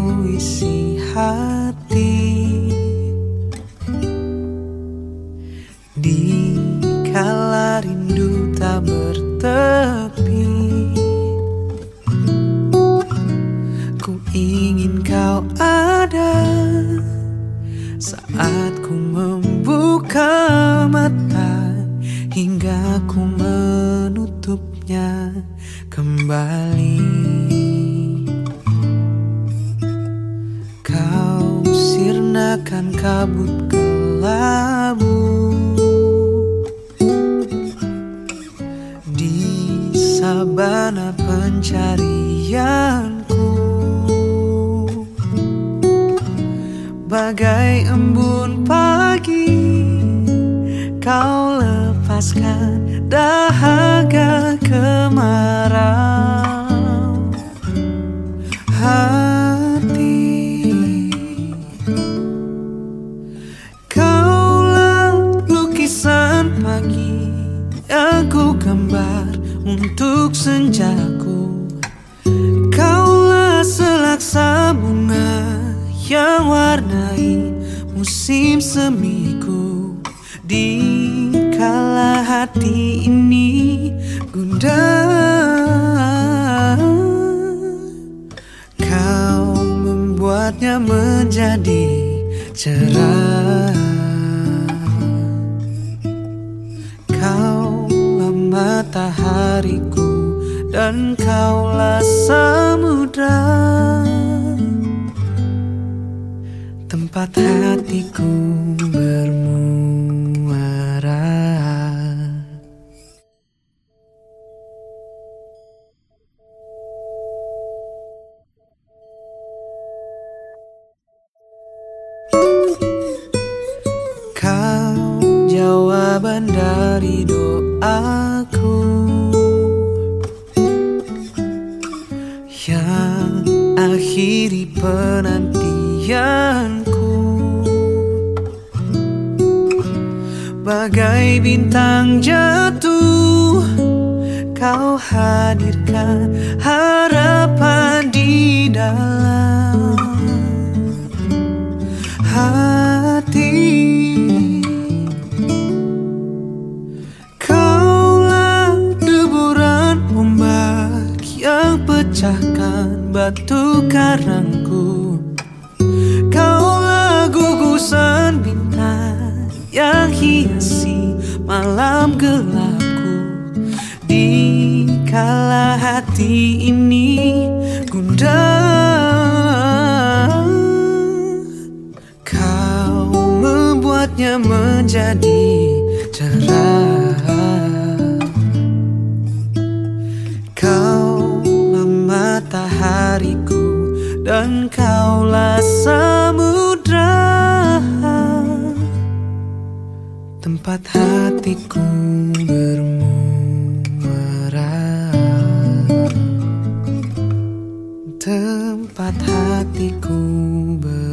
kau isi hati. Di kala rindu tak bertepi, ku ingin kau ada saat ku membuka mata hingga ku menutupnya kembali. Kau sirnakan kabut kelabu di sabana pencarianku, bagai embun pagi kau lepaskan dahaga kemarau hati. Kaulah lukisan pagi yang ku gambar untuk senjaku. Kaulah selaksa bunga yang warnai musim semiku. Di kala hati ini gundah, kau membuatnya menjadi cerah. Kaulah matahariku dan kaulah samudra, tempat hatiku bermuara. Kau jawaban dari doaku yang akhiri penantianku, bagai bintang jatuh kau hadirkan harapan di dalam hati. Kaulah deburan ombak yang pecahkan batu karangku. Kaulah gugusan bintang yang hiasi malam gelapku. Di kala hati ini gundah, kau membuatnya menjadi cerah. Kaulah matahariku dan kaulah samudra, tempat hatiku bermuara, tempat hatiku bermuara.